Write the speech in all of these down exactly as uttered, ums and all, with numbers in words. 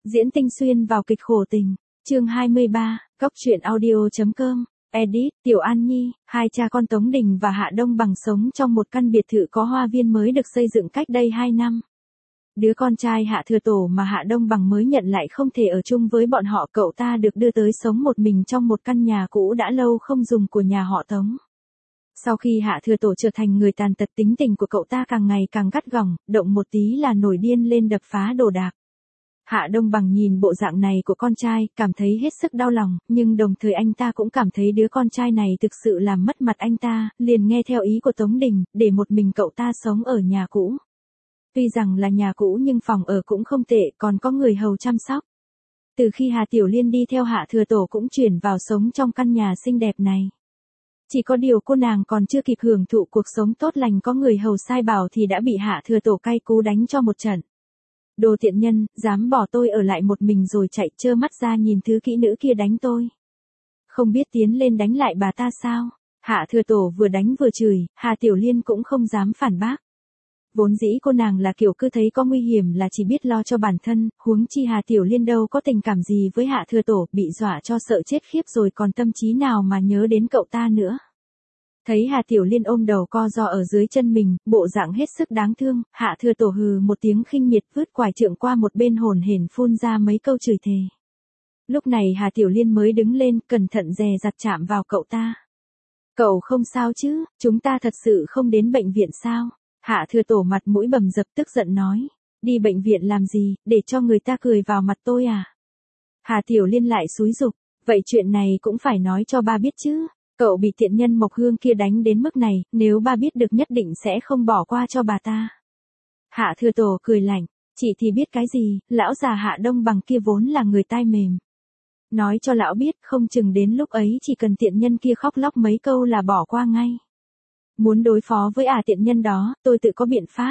Diễn tinh xuyên vào kịch khổ tình. Chương hai mươi ba, Cốc truyện audio.com. Edit, Tiểu An Nhi, hai cha con Tống Đình và Hạ Đông Bằng sống trong một căn biệt thự có hoa viên mới được xây dựng cách đây hai năm. Đứa con trai Hạ Thừa Tổ mà Hạ Đông Bằng mới nhận lại không thể ở chung với bọn họ, cậu ta được đưa tới sống một mình trong một căn nhà cũ đã lâu không dùng của nhà họ Tống. Sau khi Hạ Thừa Tổ trở thành người tàn tật, tính tình của cậu ta càng ngày càng gắt gỏng, động một tí là nổi điên lên đập phá đồ đạc. Hạ Đông Bằng nhìn bộ dạng này của con trai, cảm thấy hết sức đau lòng, nhưng đồng thời anh ta cũng cảm thấy đứa con trai này thực sự làm mất mặt anh ta, liền nghe theo ý của Tống Đình, để một mình cậu ta sống ở nhà cũ. Tuy rằng là nhà cũ nhưng phòng ở cũng không tệ, còn có người hầu chăm sóc. Từ khi Hà Tiểu Liên đi theo Hạ Thừa Tổ cũng chuyển vào sống trong căn nhà xinh đẹp này. Chỉ có điều cô nàng còn chưa kịp hưởng thụ cuộc sống tốt lành có người hầu sai bảo thì đã bị Hạ Thừa Tổ cay cú đánh cho một trận. Đồ tiện nhân, dám bỏ tôi ở lại một mình rồi chạy trơ mắt ra nhìn thứ kỹ nữ kia đánh tôi. Không biết tiến lên đánh lại bà ta sao? Hạ Thừa Tổ vừa đánh vừa chửi, Hà Tiểu Liên cũng không dám phản bác. Vốn dĩ cô nàng là kiểu cứ thấy có nguy hiểm là chỉ biết lo cho bản thân, huống chi Hà Tiểu Liên đâu có tình cảm gì với Hạ Thừa Tổ, bị dọa cho sợ chết khiếp rồi còn tâm trí nào mà nhớ đến cậu ta nữa. Thấy Hà Tiểu Liên ôm đầu co ro ở dưới chân mình, bộ dạng hết sức đáng thương, Hạ Thừa Tổ hừ một tiếng khinh miệt vứt quải trượng qua một bên, hồn hển phun ra mấy câu chửi thề. Lúc này Hà Tiểu Liên mới đứng lên, cẩn thận dè dặt chạm vào cậu ta. Cậu không sao chứ, chúng ta thật sự không đến bệnh viện sao? Hạ Thừa Tổ mặt mũi bầm dập tức giận nói. Đi bệnh viện làm gì, để cho người ta cười vào mặt tôi à? Hà Tiểu Liên lại xúi giục, vậy chuyện này cũng phải nói cho ba biết chứ. Cậu bị tiện nhân Mộc Hương kia đánh đến mức này, nếu ba biết được nhất định sẽ không bỏ qua cho bà ta. Hạ Thừa Tổ cười lạnh, chị thì biết cái gì, lão già Hạ Đông Bằng kia vốn là người tai mềm. Nói cho lão biết, không chừng đến lúc ấy chỉ cần tiện nhân kia khóc lóc mấy câu là bỏ qua ngay. Muốn đối phó với à tiện nhân đó, tôi tự có biện pháp.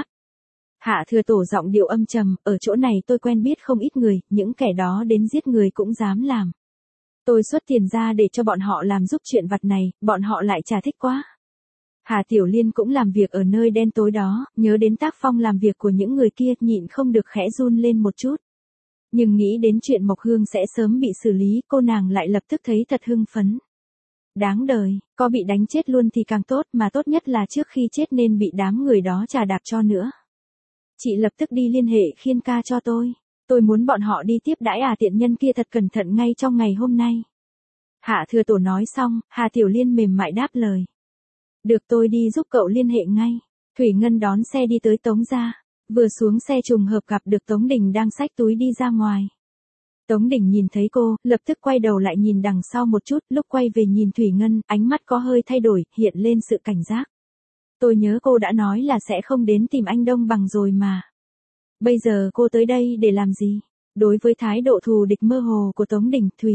Hạ Thừa Tổ giọng điệu âm trầm, ở chỗ này tôi quen biết không ít người, những kẻ đó đến giết người cũng dám làm. Tôi xuất tiền ra để cho bọn họ làm giúp chuyện vặt này, bọn họ lại chả thích quá. Hà Tiểu Liên cũng làm việc ở nơi đen tối đó, nhớ đến tác phong làm việc của những người kia, nhịn không được khẽ run lên một chút. Nhưng nghĩ đến chuyện Mộc Hương sẽ sớm bị xử lý, cô nàng lại lập tức thấy thật hưng phấn. Đáng đời, có bị đánh chết luôn thì càng tốt, mà tốt nhất là trước khi chết nên bị đám người đó chà đạp cho nữa. Chị lập tức đi liên hệ Khiên ca cho tôi. Tôi muốn bọn họ đi tiếp đãi à tiện nhân kia thật cẩn thận ngay trong ngày hôm nay. Hạ Thừa Tổ nói xong, Hà Tiểu Liên mềm mại đáp lời. Được, tôi đi giúp cậu liên hệ ngay. Thủy Ngân đón xe đi tới Tống gia. Vừa xuống xe trùng hợp gặp được Tống Đình đang xách túi đi ra ngoài. Tống Đình nhìn thấy cô, lập tức quay đầu lại nhìn đằng sau một chút, lúc quay về nhìn Thủy Ngân, ánh mắt có hơi thay đổi, hiện lên sự cảnh giác. Tôi nhớ cô đã nói là sẽ không đến tìm anh Đông Bằng rồi mà. Bây giờ cô tới đây để làm gì? Đối với thái độ thù địch mơ hồ của Tống Đình, Thủy.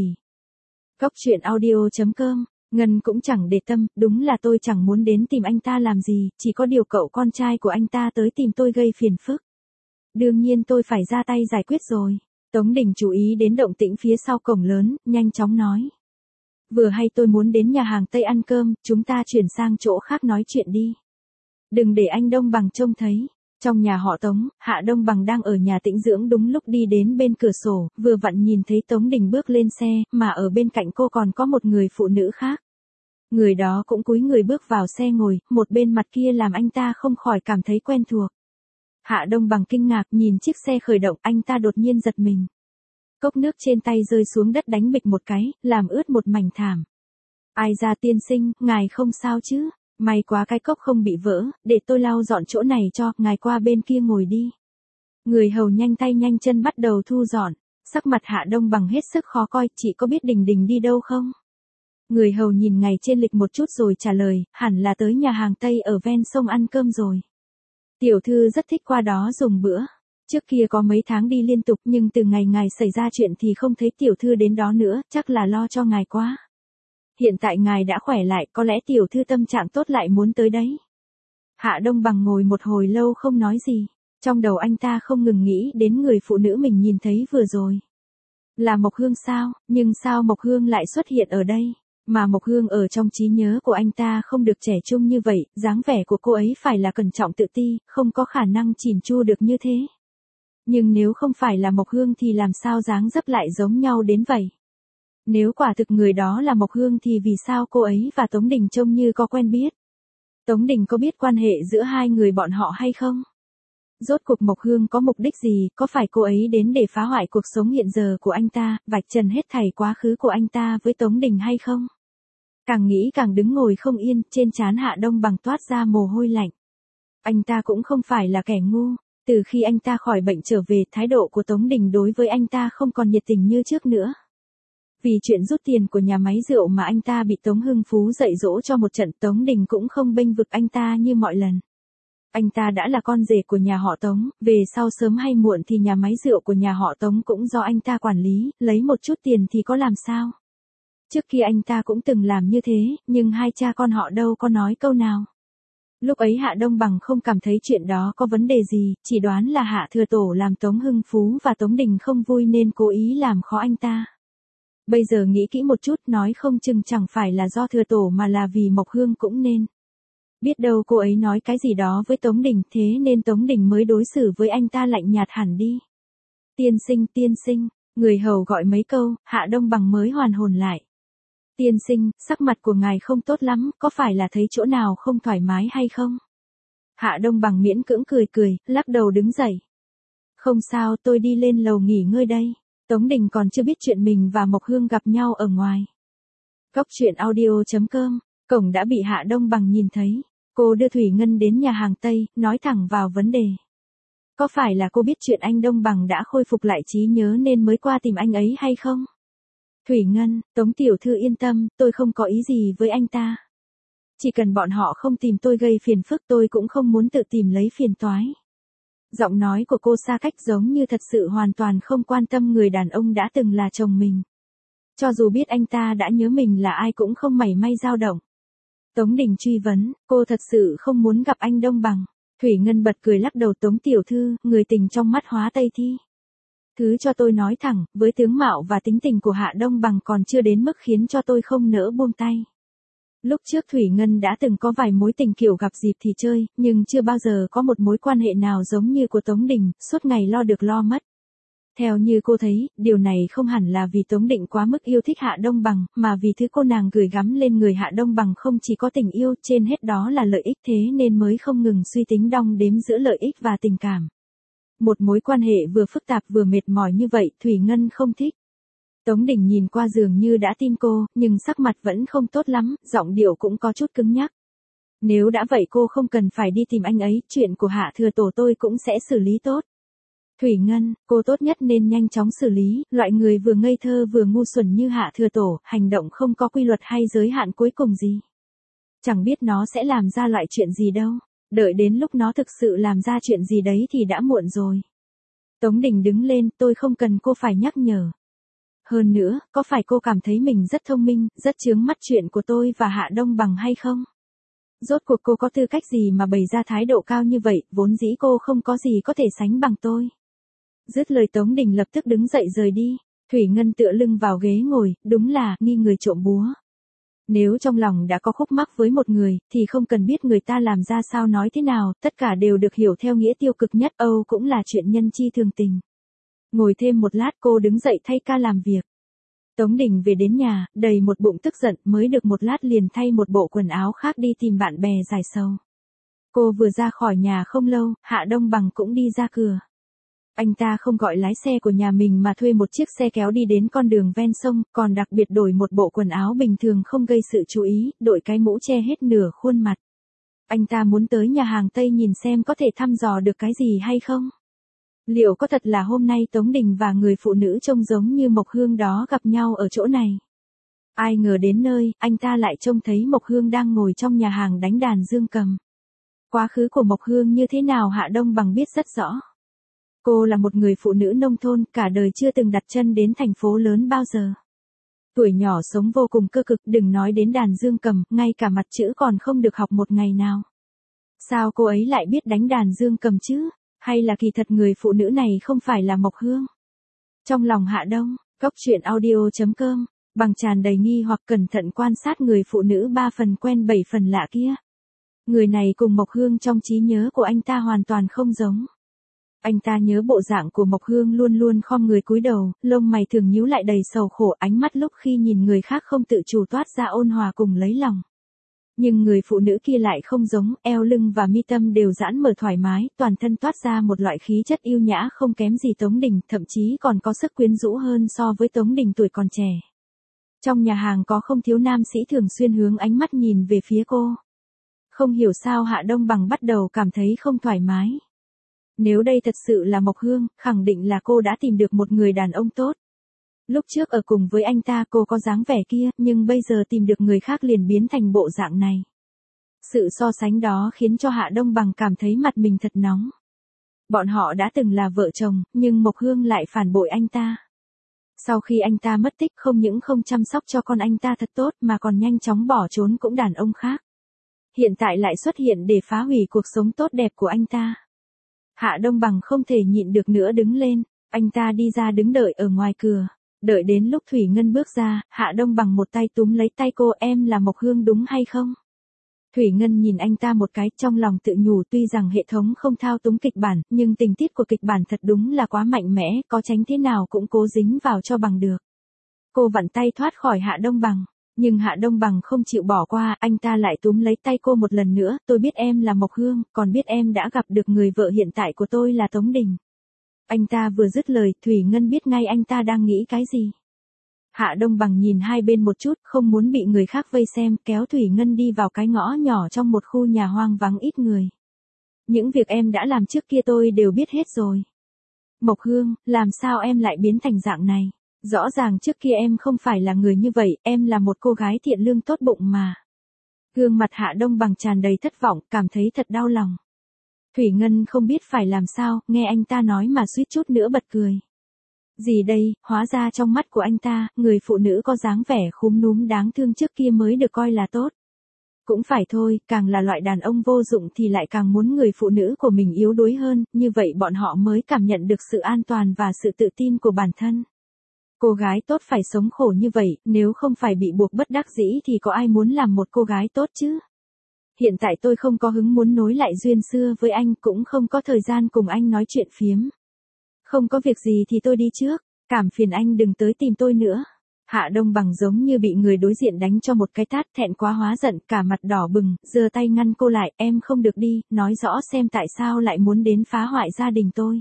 Cốc truyện audio.com, Ngân cũng chẳng để tâm, đúng là tôi chẳng muốn đến tìm anh ta làm gì, chỉ có điều cậu con trai của anh ta tới tìm tôi gây phiền phức. Đương nhiên tôi phải ra tay giải quyết rồi. Tống Đình chú ý đến động tĩnh phía sau cổng lớn, nhanh chóng nói. Vừa hay tôi muốn đến nhà hàng Tây ăn cơm, chúng ta chuyển sang chỗ khác nói chuyện đi. Đừng để anh Đông Bằng trông thấy. Trong nhà họ Tống, Hạ Đông Bằng đang ở nhà tĩnh dưỡng, đúng lúc đi đến bên cửa sổ, vừa vặn nhìn thấy Tống Đình bước lên xe, mà ở bên cạnh cô còn có một người phụ nữ khác. Người đó cũng cúi người bước vào xe ngồi, một bên mặt kia làm anh ta không khỏi cảm thấy quen thuộc. Hạ Đông Bằng kinh ngạc nhìn chiếc xe khởi động, anh ta đột nhiên giật mình. Cốc nước trên tay rơi xuống đất đánh bịch một cái, làm ướt một mảnh thảm. Ai ra tiên sinh, ngài không sao chứ? May quá cái cốc không bị vỡ, để tôi lau dọn chỗ này cho, ngài qua bên kia ngồi đi. Người hầu nhanh tay nhanh chân bắt đầu thu dọn, sắc mặt Hạ Đông Bằng hết sức khó coi, chị có biết Đình Đình đi đâu không? Người hầu nhìn ngày trên lịch một chút rồi trả lời, hẳn là tới nhà hàng Tây ở ven sông ăn cơm rồi. Tiểu thư rất thích qua đó dùng bữa. Trước kia có mấy tháng đi liên tục nhưng từ ngày ngài xảy ra chuyện thì không thấy tiểu thư đến đó nữa, chắc là lo cho ngài quá. Hiện tại ngài đã khỏe lại, có lẽ tiểu thư tâm trạng tốt lại muốn tới đấy. Hạ Đông Bằng ngồi một hồi lâu không nói gì. Trong đầu anh ta không ngừng nghĩ đến người phụ nữ mình nhìn thấy vừa rồi. Là Mộc Hương sao, nhưng sao Mộc Hương lại xuất hiện ở đây? Mà Mộc Hương ở trong trí nhớ của anh ta không được trẻ trung như vậy, dáng vẻ của cô ấy phải là cẩn trọng tự ti, không có khả năng chỉn chu được như thế. Nhưng nếu không phải là Mộc Hương thì làm sao dáng dấp lại giống nhau đến vậy? Nếu quả thực người đó là Mộc Hương thì vì sao cô ấy và Tống Đình trông như có quen biết? Tống Đình có biết quan hệ giữa hai người bọn họ hay không? Rốt cuộc Mộc Hương có mục đích gì, có phải cô ấy đến để phá hoại cuộc sống hiện giờ của anh ta, vạch trần hết thảy quá khứ của anh ta với Tống Đình hay không? Càng nghĩ càng đứng ngồi không yên, trên trán Hạ Đông Bằng toát ra mồ hôi lạnh. Anh ta cũng không phải là kẻ ngu, từ khi anh ta khỏi bệnh trở về, thái độ của Tống Đình đối với anh ta không còn nhiệt tình như trước nữa. Vì chuyện rút tiền của nhà máy rượu mà anh ta bị Tống Hưng Phú dạy dỗ cho một trận, Tống Đình cũng không bênh vực anh ta như mọi lần. Anh ta đã là con rể của nhà họ Tống, về sau sớm hay muộn thì nhà máy rượu của nhà họ Tống cũng do anh ta quản lý, lấy một chút tiền thì có làm sao. Trước kia anh ta cũng từng làm như thế, nhưng hai cha con họ đâu có nói câu nào. Lúc ấy Hạ Đông Bằng không cảm thấy chuyện đó có vấn đề gì, chỉ đoán là Hạ Thừa Tổ làm Tống Hưng Phú và Tống Đình không vui nên cố ý làm khó anh ta. Bây giờ nghĩ kỹ một chút, nói không chừng chẳng phải là do Thừa Tổ mà là vì Mộc Hương cũng nên. Biết đâu cô ấy nói cái gì đó với Tống Đình, thế nên Tống Đình mới đối xử với anh ta lạnh nhạt hẳn đi. Tiên sinh, tiên sinh, người hầu gọi mấy câu, Hạ Đông Bằng mới hoàn hồn lại. Tiên sinh, sắc mặt của ngài không tốt lắm, có phải là thấy chỗ nào không thoải mái hay không? Hạ Đông Bằng miễn cưỡng cười cười, lắc đầu đứng dậy. Không sao, tôi đi lên lầu nghỉ ngơi đây. Tống Đình còn chưa biết chuyện mình và Mộc Hương gặp nhau ở ngoài. Cốc truyện audio chấm com, cổng đã bị Hạ Đông Bằng nhìn thấy. Cô đưa Thủy Ngân đến nhà hàng Tây, nói thẳng vào vấn đề. Có phải là cô biết chuyện anh Đông Bằng đã khôi phục lại trí nhớ nên mới qua tìm anh ấy hay không? Thủy Ngân, Tống tiểu thư yên tâm, tôi không có ý gì với anh ta. Chỉ cần bọn họ không tìm tôi gây phiền phức, tôi cũng không muốn tự tìm lấy phiền toái. Giọng nói của cô xa cách giống như thật sự hoàn toàn không quan tâm người đàn ông đã từng là chồng mình. Cho dù biết anh ta đã nhớ mình là ai cũng không mảy may dao động. Tống Đình truy vấn, cô thật sự không muốn gặp anh Đông Bằng. Thủy Ngân bật cười lắc đầu, Tống tiểu thư, người tình trong mắt hóa Tây thi. Thứ cho tôi nói thẳng, với tướng mạo và tính tình của Hạ Đông Bằng còn chưa đến mức khiến cho tôi không nỡ buông tay. Lúc trước Thủy Ngân đã từng có vài mối tình kiểu gặp dịp thì chơi, nhưng chưa bao giờ có một mối quan hệ nào giống như của Tống Đình, suốt ngày lo được lo mất. Theo như cô thấy, điều này không hẳn là vì Tống Định quá mức yêu thích Hạ Đông Bằng, mà vì thứ cô nàng gửi gắm lên người Hạ Đông Bằng không chỉ có tình yêu, trên hết đó là lợi ích, thế nên mới không ngừng suy tính đong đếm giữa lợi ích và tình cảm. Một mối quan hệ vừa phức tạp vừa mệt mỏi như vậy, Thủy Ngân không thích. Tống Đình nhìn qua dường như đã tin cô, nhưng sắc mặt vẫn không tốt lắm, giọng điệu cũng có chút cứng nhắc. Nếu đã vậy cô không cần phải đi tìm anh ấy, chuyện của Hạ Thừa Tổ tôi cũng sẽ xử lý tốt. Thủy Ngân, cô tốt nhất nên nhanh chóng xử lý, loại người vừa ngây thơ vừa ngu xuẩn như Hạ Thừa Tổ, hành động không có quy luật hay giới hạn cuối cùng gì. Chẳng biết nó sẽ làm ra loại chuyện gì đâu, đợi đến lúc nó thực sự làm ra chuyện gì đấy thì đã muộn rồi. Tống Đình đứng lên, tôi không cần cô phải nhắc nhở. Hơn nữa, có phải cô cảm thấy mình rất thông minh, rất chướng mắt chuyện của tôi và Hạ Đông Bằng hay không? Rốt cuộc cô có tư cách gì mà bày ra thái độ cao như vậy, vốn dĩ cô không có gì có thể sánh bằng tôi. Dứt lời Tống Đình lập tức đứng dậy rời đi, Thủy Ngân tựa lưng vào ghế ngồi, đúng là, nghi người trộm búa. Nếu trong lòng đã có khúc mắc với một người, thì không cần biết người ta làm ra sao nói thế nào, tất cả đều được hiểu theo nghĩa tiêu cực nhất, Âu cũng là chuyện nhân chi thường tình. Ngồi thêm một lát cô đứng dậy thay ca làm việc. Tống Đình về đến nhà, đầy một bụng tức giận, mới được một lát liền thay một bộ quần áo khác đi tìm bạn bè giải sầu. Cô vừa ra khỏi nhà không lâu, Hạ Đông Bằng cũng đi ra cửa. Anh ta không gọi lái xe của nhà mình mà thuê một chiếc xe kéo đi đến con đường ven sông, còn đặc biệt đổi một bộ quần áo bình thường không gây sự chú ý, đội cái mũ che hết nửa khuôn mặt. Anh ta muốn tới nhà hàng Tây nhìn xem có thể thăm dò được cái gì hay không. Liệu có thật là hôm nay Tống Đình và người phụ nữ trông giống như Mộc Hương đó gặp nhau ở chỗ này? Ai ngờ đến nơi, anh ta lại trông thấy Mộc Hương đang ngồi trong nhà hàng đánh đàn dương cầm. Quá khứ của Mộc Hương như thế nào Hạ Đông Bằng biết rất rõ. Cô là một người phụ nữ nông thôn, cả đời chưa từng đặt chân đến thành phố lớn bao giờ. Tuổi nhỏ sống vô cùng cơ cực, đừng nói đến đàn dương cầm, ngay cả mặt chữ còn không được học một ngày nào. Sao cô ấy lại biết đánh đàn dương cầm chứ? Hay là kỳ thật người phụ nữ này không phải là Mộc Hương? Trong lòng Hạ Đông, cốc truyện audio chấm com, bằng tràn đầy nghi hoặc cẩn thận quan sát người phụ nữ ba phần quen bảy phần lạ kia. Người này cùng Mộc Hương trong trí nhớ của anh ta hoàn toàn không giống. Anh ta nhớ bộ dạng của Mộc Hương luôn luôn khom người cúi đầu, lông mày thường nhíu lại đầy sầu khổ, ánh mắt lúc khi nhìn người khác không tự chủ toát ra ôn hòa cùng lấy lòng. Nhưng người phụ nữ kia lại không giống, eo lưng và mi tâm đều giãn mở thoải mái, toàn thân toát ra một loại khí chất yêu nhã không kém gì Tống Đình, thậm chí còn có sức quyến rũ hơn so với Tống Đình tuổi còn trẻ. Trong nhà hàng có không thiếu nam sĩ thường xuyên hướng ánh mắt nhìn về phía cô. Không hiểu sao Hạ Đông Bằng bắt đầu cảm thấy không thoải mái. Nếu đây thật sự là Mộc Hương, khẳng định là cô đã tìm được một người đàn ông tốt. Lúc trước ở cùng với anh ta cô có dáng vẻ kia, nhưng bây giờ tìm được người khác liền biến thành bộ dạng này. Sự so sánh đó khiến cho Hạ Đông Bằng cảm thấy mặt mình thật nóng. Bọn họ đã từng là vợ chồng, nhưng Mộc Hương lại phản bội anh ta. Sau khi anh ta mất tích không những không chăm sóc cho con anh ta thật tốt mà còn nhanh chóng bỏ trốn cũng đàn ông khác. Hiện tại lại xuất hiện để phá hủy cuộc sống tốt đẹp của anh ta. Hạ Đông Bằng không thể nhịn được nữa đứng lên, anh ta đi ra đứng đợi ở ngoài cửa. Đợi đến lúc Thủy Ngân bước ra, Hạ Đông Bằng một tay túm lấy tay cô, em là Mộc Hương đúng hay không? Thủy Ngân nhìn anh ta một cái, trong lòng tự nhủ tuy rằng hệ thống không thao túng kịch bản, nhưng tình tiết của kịch bản thật đúng là quá mạnh mẽ, có tránh thế nào cũng cố dính vào cho bằng được. Cô vặn tay thoát khỏi Hạ Đông Bằng, nhưng Hạ Đông Bằng không chịu bỏ qua, anh ta lại túm lấy tay cô một lần nữa, tôi biết em là Mộc Hương, còn biết em đã gặp được người vợ hiện tại của tôi là Tống Đình. Anh ta vừa dứt lời, Thủy Ngân biết ngay anh ta đang nghĩ cái gì. Hạ Đông Bằng nhìn hai bên một chút, không muốn bị người khác vây xem, kéo Thủy Ngân đi vào cái ngõ nhỏ trong một khu nhà hoang vắng ít người. Những việc em đã làm trước kia tôi đều biết hết rồi. Mộc Hương, làm sao em lại biến thành dạng này? Rõ ràng trước kia em không phải là người như vậy, em là một cô gái thiện lương tốt bụng mà. Gương mặt Hạ Đông Bằng tràn đầy thất vọng, cảm thấy thật đau lòng. Thủy Ngân không biết phải làm sao, nghe anh ta nói mà suýt chút nữa bật cười. Gì đây, hóa ra trong mắt của anh ta, người phụ nữ có dáng vẻ khúm núm đáng thương trước kia mới được coi là tốt. Cũng phải thôi, càng là loại đàn ông vô dụng thì lại càng muốn người phụ nữ của mình yếu đuối hơn, như vậy bọn họ mới cảm nhận được sự an toàn và sự tự tin của bản thân. Cô gái tốt phải sống khổ như vậy, nếu không phải bị buộc bất đắc dĩ thì có ai muốn làm một cô gái tốt chứ? Hiện tại tôi không có hứng muốn nối lại duyên xưa với anh, cũng không có thời gian cùng anh nói chuyện phiếm. Không có việc gì thì tôi đi trước, cảm phiền anh đừng tới tìm tôi nữa. Hạ Đông Bằng giống như bị người đối diện đánh cho một cái tát, thẹn quá hóa giận, cả mặt đỏ bừng, giơ tay ngăn cô lại, em không được đi, nói rõ xem tại sao lại muốn đến phá hoại gia đình tôi.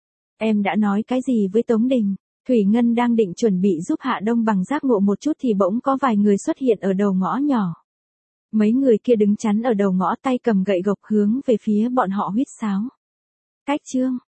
Em đã nói cái gì với Tống Đình? Thủy Ngân đang định chuẩn bị giúp Hạ Đông Bằng giác ngộ một chút thì bỗng có vài người xuất hiện ở đầu ngõ nhỏ. Mấy người kia đứng chắn ở đầu ngõ, tay cầm gậy gộc hướng về phía bọn họ huýt sáo. Cách chương